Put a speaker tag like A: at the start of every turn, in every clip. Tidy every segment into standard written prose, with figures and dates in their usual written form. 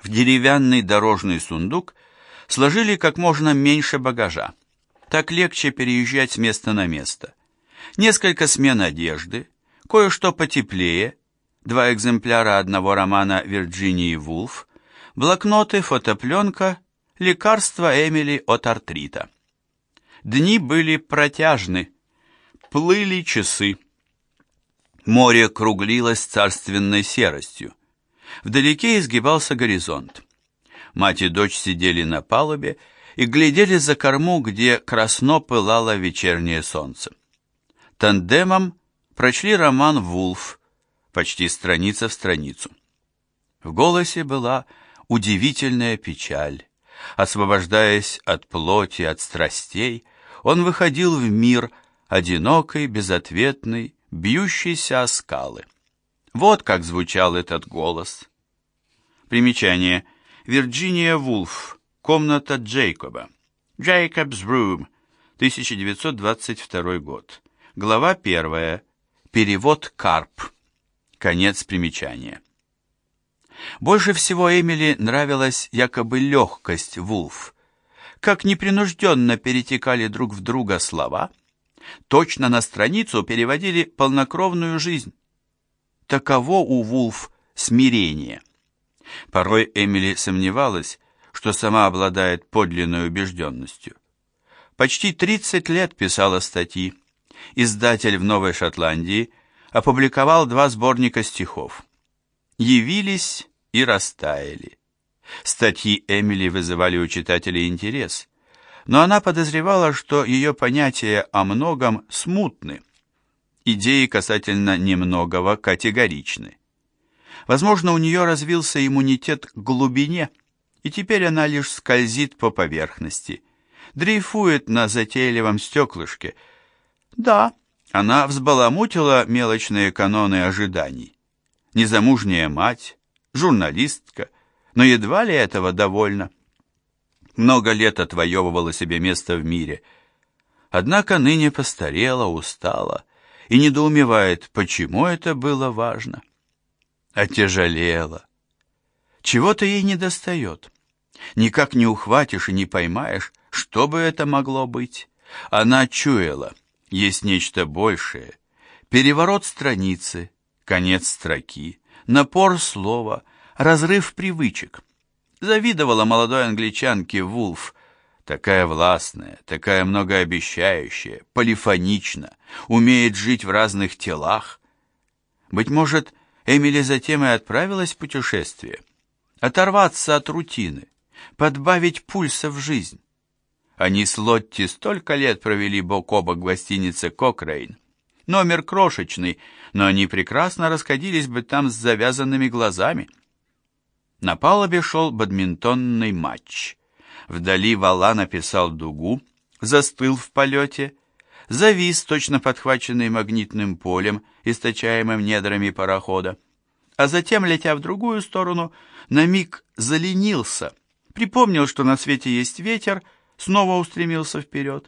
A: В деревянный дорожный сундук сложили как можно меньше багажа. Так легче переезжать с места на место. Несколько смен одежды, кое-что потеплее, 2 экземпляра одного романа Вирджинии Вулф, блокноты, фотопленка, лекарства Эмили от артрита. Дни были протяжны, плыли часы. Море круглилось царственной серостью. Вдалеке изгибался горизонт. Мать и дочь сидели на палубе и глядели за корму, где красно пылало вечернее солнце. Тандемом прочли роман «Вулф», почти страница в страницу. В голосе была удивительная печаль. Освобождаясь от плоти, от страстей, он выходил в мир, одинокий, безответный, бьющийся о скалы. Вот как звучал этот голос. Примечание. Вирджиния Вулф. Комната Джейкоба. Jacob's Room. 1922 год. Глава 1. Перевод Карп. Конец примечания. Больше всего Эмили нравилась якобы легкость Вулф. Как непринужденно перетекали друг в друга слова, точно на страницу переводили полнокровную жизнь. Таково у Вулф смирение. Порой Эмили сомневалась, что сама обладает подлинной убежденностью. Почти 30 лет писала статьи. Издатель в Новой Шотландии опубликовал 2 сборника стихов. Явились и растаяли. Статьи Эмили вызывали у читателей интерес, но она подозревала, что ее понятия о многом смутны. Идеи касательно немногого категоричны. Возможно, у нее развился иммунитет к глубине, и теперь она лишь скользит по поверхности, дрейфует на затейливом стеклышке. Да, она взбаламутила мелочные каноны ожиданий. Незамужняя мать, журналистка, но едва ли этого довольно. Много лет отвоевывала себе место в мире, однако ныне постарела, устала и недоумевает, почему это было важно. Отяжелела. Чего-то ей недостает. Никак не ухватишь и не поймаешь, что бы это могло быть. Она чуяла, есть нечто большее. Переворот страницы, конец строки, напор слова, разрыв привычек. Завидовала молодой англичанке Вулф, такая властная, такая многообещающая, полифонична, умеет жить в разных телах. Быть может, Эмили затем и отправилась в путешествие. Оторваться от рутины, подбавить пульса в жизнь. Они с Лотти столько лет провели бок о бок в гостинице «Кокрейн». Номер крошечный, но они прекрасно расходились бы там с завязанными глазами. На палубе шел бадминтонный матч. Вдали вала написал дугу, застыл в полете, завис, точно подхваченный магнитным полем, источаемым недрами парохода, а затем, летя в другую сторону, на миг заленился, припомнил, что на свете есть ветер, снова устремился вперед.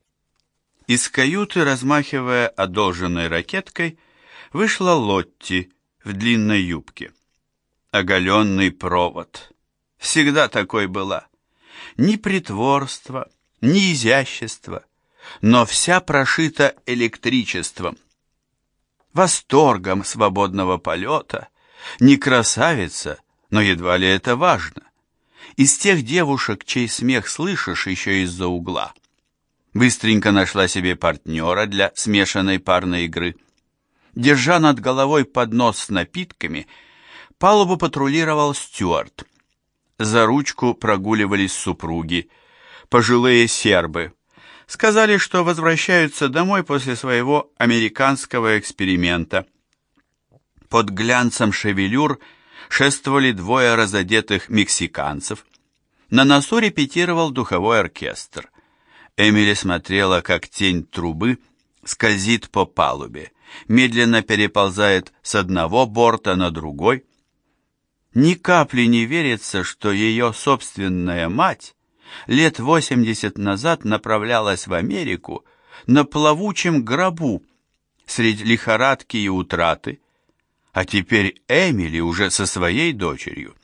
A: Из каюты, размахивая одолженной ракеткой, вышла Лотти в длинной юбке. Оголенный провод. Всегда такой была. Ни притворства, ни изящества, но вся прошита электричеством. Восторгом свободного полета, не красавица, но едва ли это важно. Из тех девушек, чей смех слышишь еще из-за угла. Быстренько нашла себе партнера для смешанной парной игры. Держа над головой поднос с напитками, палубу патрулировал стюард. За ручку прогуливались супруги, пожилые сербы. Сказали, что возвращаются домой после своего американского эксперимента. Под глянцем шевелюр шествовали 2 разодетых мексиканцев. На носу репетировал духовой оркестр. Эмили смотрела, как тень трубы скользит по палубе, медленно переползает с одного борта на другой. Ни капли не верится, что ее собственная мать лет 80 назад направлялась в Америку на плавучем гробу среди лихорадки и утраты, а теперь Эмили уже со своей дочерью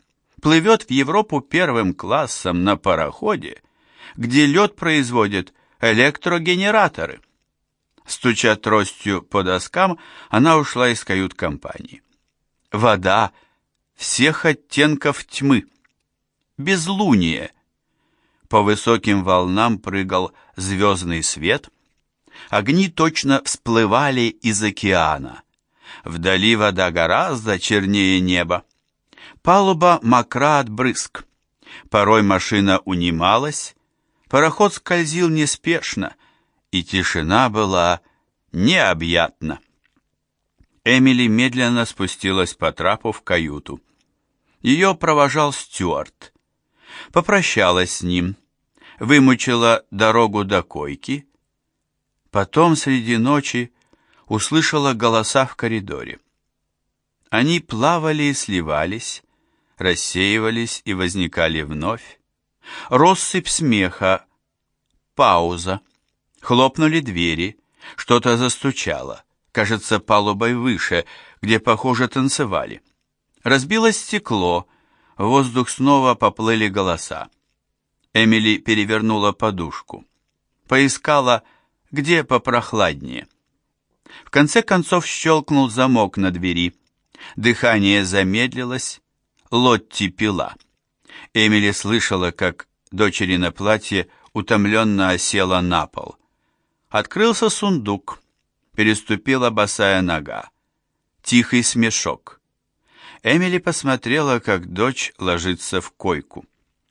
A: плывет в Европу первым классом на пароходе, где лед производят электрогенераторы. Стуча тростью по доскам, она ушла из кают-компании. Вода всех оттенков тьмы. Безлуние. По высоким волнам прыгал звездный свет. Огни точно всплывали из океана. Вдали вода гораздо чернее неба. Палуба мокра от брызг. Порой машина унималась, пароход скользил неспешно, и тишина была необъятна. Эмили медленно спустилась по трапу в каюту. Ее провожал стюард. Попрощалась с ним, вымучила дорогу до койки. Потом среди ночи услышала голоса в коридоре. Они плавали и сливались, рассеивались и возникали вновь. Россыпь смеха, пауза. Хлопнули двери, что-то застучало, кажется, палубой выше, где, похоже, танцевали. Разбилось стекло, в воздух снова поплыли голоса. Эмили перевернула подушку. Поискала, где попрохладнее. В конце концов щелкнул замок на двери. Дыхание замедлилось, Лотти пила. Эмили слышала, как дочери на платье утомленно осела на пол. Открылся сундук, переступила босая нога. Тихий смешок. Эмили посмотрела, как дочь ложится в койку.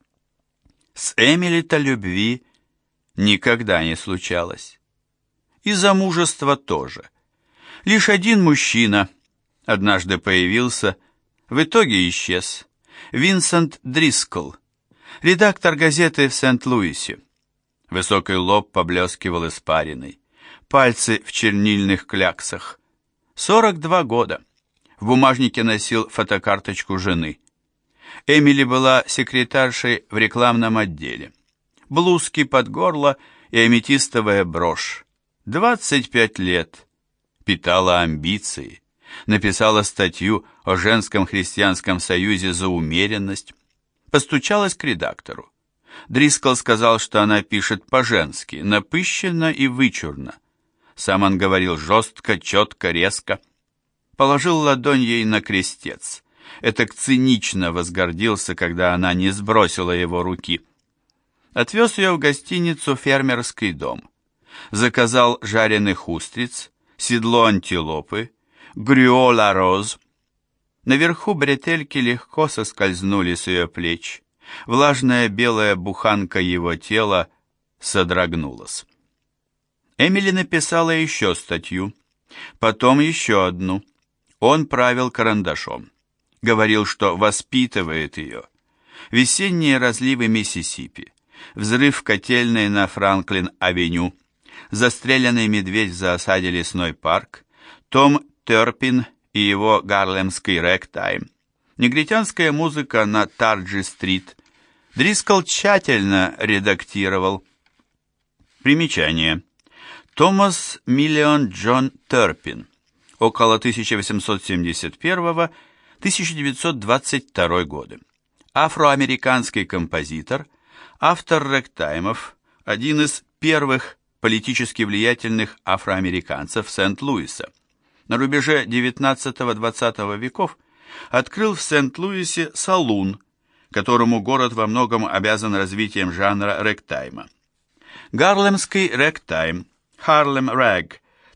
A: С Эмили-то любви никогда не случалось. И замужества тоже. Лишь один мужчина однажды появился, в итоге исчез. Винсент Дрискл, редактор газеты в Сент-Луисе. Высокий лоб поблескивал испариной, пальцы в чернильных кляксах. 42 года. В бумажнике носил фотокарточку жены. Эмили была секретаршей в рекламном отделе. Блузки под горло и аметистовая брошь. 25 лет. Питала амбиции. Написала статью о женском христианском союзе за умеренность. Постучалась к редактору. Дрискл сказал, что она пишет по-женски, напыщенно и вычурно. Сам он говорил жестко, четко, резко. Положил ладонь ей на крестец. Этак цинично возгордился, когда она не сбросила его руки. Отвез ее в гостиницу «Фермерский дом». Заказал жареных устриц, седло антилопы, грюо ла роз. Наверху бретельки легко соскользнули с ее плеч. Влажная белая буханка его тела содрогнулась. Эмили написала еще статью, потом еще одну. Он правил карандашом. Говорил, что воспитывает ее. Весенние разливы Миссисипи, взрыв в котельной на Франклин-авеню, застреленный медведь в зоосаде «Лесной парк», Том Терпин и его гарлемский рэгтайм, негритянская музыка на Тарджи-стрит. Дрискл тщательно редактировал. Примечание. Томас Миллион Джон Терпин, около 1871-1922 годы. Афроамериканский композитор, автор рэгтаймов, один из первых политически влиятельных афроамериканцев Сент-Луиса. На рубеже XIX-XX веков открыл в Сент-Луисе салун, которому город во многом обязан развитием жанра рэгтайма. Гарлемский рэгтайм, Harlem Rag,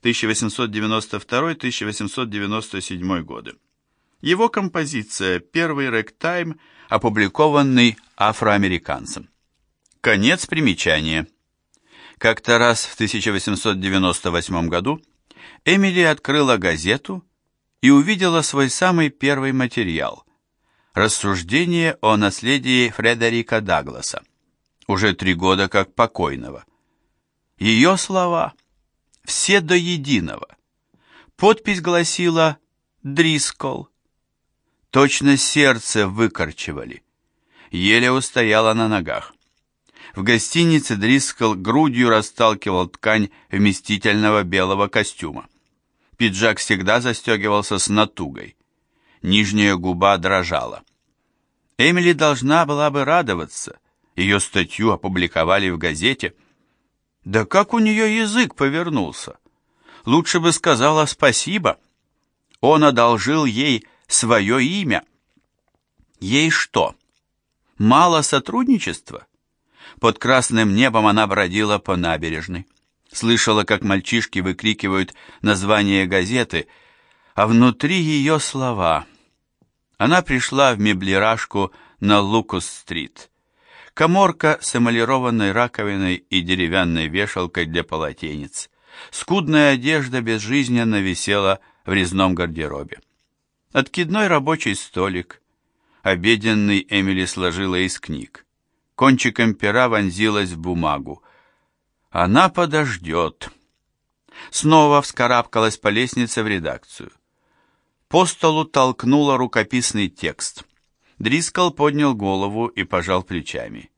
A: 1892-1897 годы. Его композиция «Первый рэгтайм», опубликованный афроамериканцем. Конец примечания. Как-то раз в 1898 году Эмили открыла газету и увидела свой самый первый материал – рассуждение о наследии Фредерика Дагласа, уже 3 года как покойного. Ее слова, все до единого. Подпись гласила «Дрискл». Точно сердце выкорчевали. Еле устояла на ногах. В гостинице Дрискл грудью расталкивал ткань вместительного белого костюма. Пиджак всегда застегивался с натугой. Нижняя губа дрожала. Эмили должна была бы радоваться. Ее статью опубликовали в газете. Да как у нее язык повернулся? Лучше бы сказала спасибо. Он одолжил ей свое имя. Ей что, мало сотрудничества? Под красным небом она бродила по набережной. Слышала, как мальчишки выкрикивают название газеты, а внутри ее слова. Она пришла в меблирашку на Лукас-стрит. Каморка с эмалированной раковиной и деревянной вешалкой для полотенец. Скудная одежда безжизненно висела в резном гардеробе. Откидной рабочий столик. Обеденный Эмили сложила из книг. Кончиком пера вонзилась в бумагу. Она подождет. Снова вскарабкалась по лестнице в редакцию. По столу толкнула рукописный текст. Дрискл поднял голову и пожал плечами.